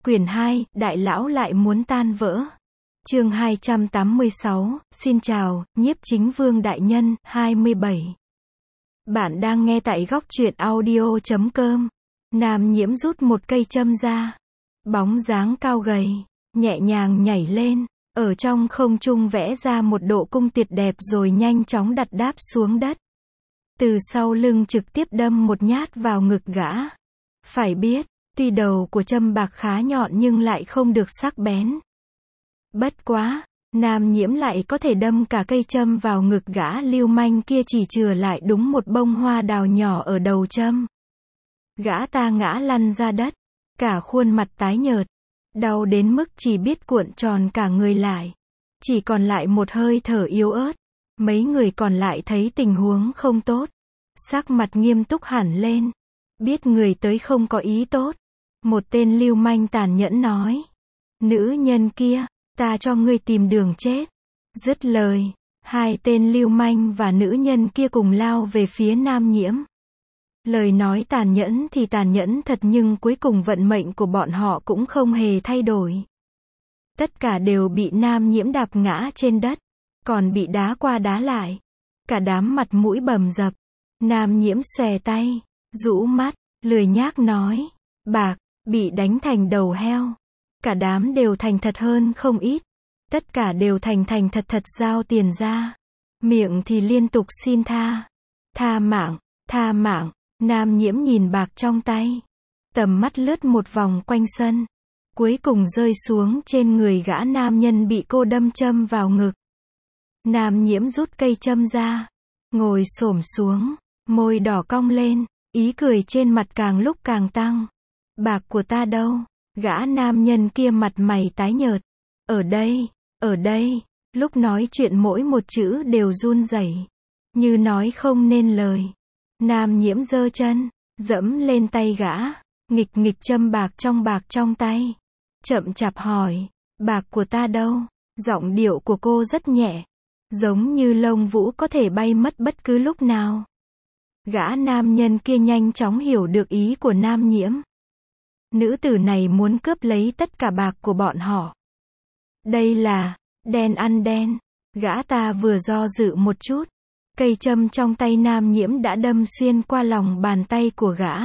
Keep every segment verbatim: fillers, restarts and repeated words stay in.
Quyển hai, Đại lão lại muốn tan vỡ. Chương hai trăm tám mươi sáu, xin chào, nhiếp chính vương đại nhân, hai mươi bảy. Bạn đang nghe tại góc truyện audio chấm com. Nam Nhiễm rút một cây châm ra. Bóng dáng cao gầy, nhẹ nhàng nhảy lên, ở trong không trung vẽ ra một độ cung tuyệt đẹp rồi nhanh chóng đặt đáp xuống đất. Từ sau lưng trực tiếp đâm một nhát vào ngực gã. Phải biết, tuy đầu của châm bạc khá nhọn nhưng lại không được sắc bén. Bất quá, Nam Nhiễm lại có thể đâm cả cây châm vào ngực gã lưu manh kia chỉ chừa lại đúng một bông hoa đào nhỏ ở đầu châm. Gã ta ngã lăn ra đất, cả khuôn mặt tái nhợt, đau đến mức chỉ biết cuộn tròn cả người lại. Chỉ còn lại một hơi thở yếu ớt. Mấy người còn lại thấy tình huống không tốt, sắc mặt nghiêm túc hẳn lên. Biết người tới không có ý tốt. Một tên lưu manh tàn nhẫn nói. Nữ nhân kia, ta cho ngươi tìm đường chết. Dứt lời, hai tên lưu manh và nữ nhân kia cùng lao về phía Nam Nhiễm. Lời nói tàn nhẫn thì tàn nhẫn thật nhưng cuối cùng vận mệnh của bọn họ cũng không hề thay đổi. Tất cả đều bị Nam Nhiễm đạp ngã trên đất, còn bị đá qua đá lại. Cả đám mặt mũi bầm dập. Nam Nhiễm xòe tay, rũ mắt, lười nhác nói. Bạc, bị đánh thành đầu heo. Cả đám đều thành thật hơn không ít. Tất cả đều thành thành thật thật giao tiền ra. Miệng thì liên tục xin tha. Tha mạng, tha mạng. Nam Nhiễm nhìn bạc trong tay. Tầm mắt lướt một vòng quanh sân. Cuối cùng rơi xuống trên người gã nam nhân bị cô đâm châm vào ngực. Nam Nhiễm rút cây châm ra. Ngồi xổm xuống. Môi đỏ cong lên. Ý cười trên mặt càng lúc càng tăng. Bạc của ta đâu? Gã nam nhân kia mặt mày tái nhợt. Ở đây, ở đây. Lúc nói chuyện mỗi một chữ đều run rẩy, như nói không nên lời. Nam Nhiễm giơ chân, dẫm lên tay gã. Nghịch nghịch châm bạc trong bạc trong tay. Chậm chạp hỏi. Bạc của ta đâu? Giọng điệu của cô rất nhẹ. Giống như lông vũ có thể bay mất bất cứ lúc nào. Gã nam nhân kia nhanh chóng hiểu được ý của Nam Nhiễm. Nữ tử này muốn cướp lấy tất cả bạc của bọn họ. Đây là đen ăn đen. Gã ta vừa do dự một chút. Cây châm trong tay Nam Nhiễm đã đâm xuyên qua lòng bàn tay của gã.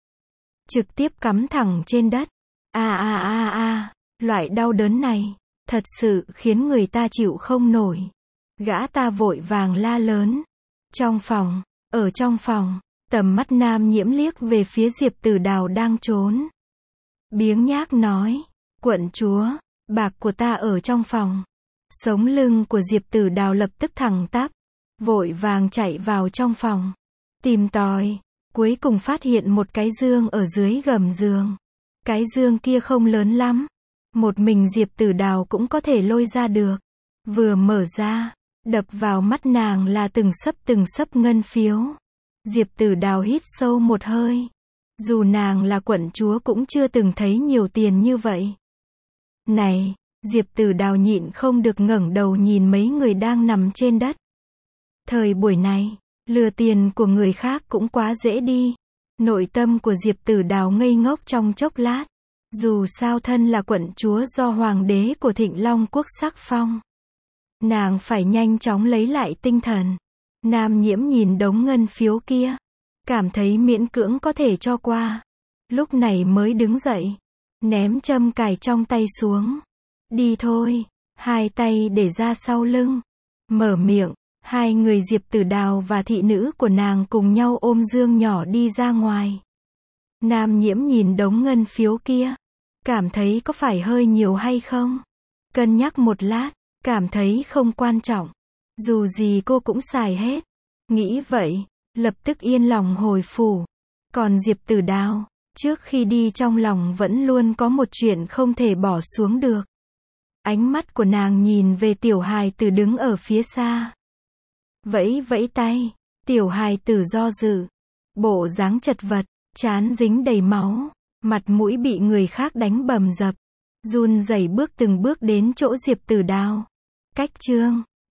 Trực tiếp cắm thẳng trên đất. A a a a, loại đau đớn này, thật sự khiến người ta chịu không nổi. Gã ta vội vàng la lớn. Trong phòng, ở trong phòng, tầm mắt Nam Nhiễm liếc về phía Diệp Tử Đào đang trốn. Biếng nhác nói, quận chúa, bạc của ta ở trong phòng. Sống lưng của Diệp Tử Đào lập tức thẳng tắp, vội vàng chạy vào trong phòng. Tìm tòi, cuối cùng phát hiện một cái dương ở dưới gầm giường. Cái dương kia không lớn lắm. Một mình Diệp Tử Đào cũng có thể lôi ra được. Vừa mở ra, đập vào mắt nàng là từng sấp từng sấp ngân phiếu. Diệp Tử Đào hít sâu một hơi. Dù nàng là quận chúa cũng chưa từng thấy nhiều tiền như vậy. Này, Diệp Tử Đào nhịn không được ngẩng đầu nhìn mấy người đang nằm trên đất. Thời buổi này, lừa tiền của người khác cũng quá dễ đi. Nội tâm của Diệp Tử Đào ngây ngốc trong chốc lát. Dù sao thân là quận chúa do hoàng đế của Thịnh Long quốc sắc phong. Nàng phải nhanh chóng lấy lại tinh thần. Nam Nhiễm nhìn đống ngân phiếu kia. Cảm thấy miễn cưỡng có thể cho qua. Lúc này mới đứng dậy. Ném châm cài trong tay xuống. Đi thôi. Hai tay để ra sau lưng. Mở miệng. Hai người Diệp Tử Đào và thị nữ của nàng cùng nhau ôm dương nhỏ đi ra ngoài. Nam Nhiễm nhìn đống ngân phiếu kia. Cảm thấy có phải hơi nhiều hay không? Cân nhắc một lát. Cảm thấy không quan trọng. Dù gì cô cũng xài hết. Nghĩ vậy. Lập tức yên lòng hồi phủ. Còn Diệp Tử Đào, trước khi đi trong lòng vẫn luôn có một chuyện không thể bỏ xuống được. Ánh mắt của nàng nhìn về tiểu hài tử đứng ở phía xa. Vẫy vẫy tay, tiểu hài tử do dự. Bộ dáng chật vật, trán dính đầy máu, mặt mũi bị người khác đánh bầm dập. Run rẩy bước từng bước đến chỗ Diệp Tử Đào. Cách chương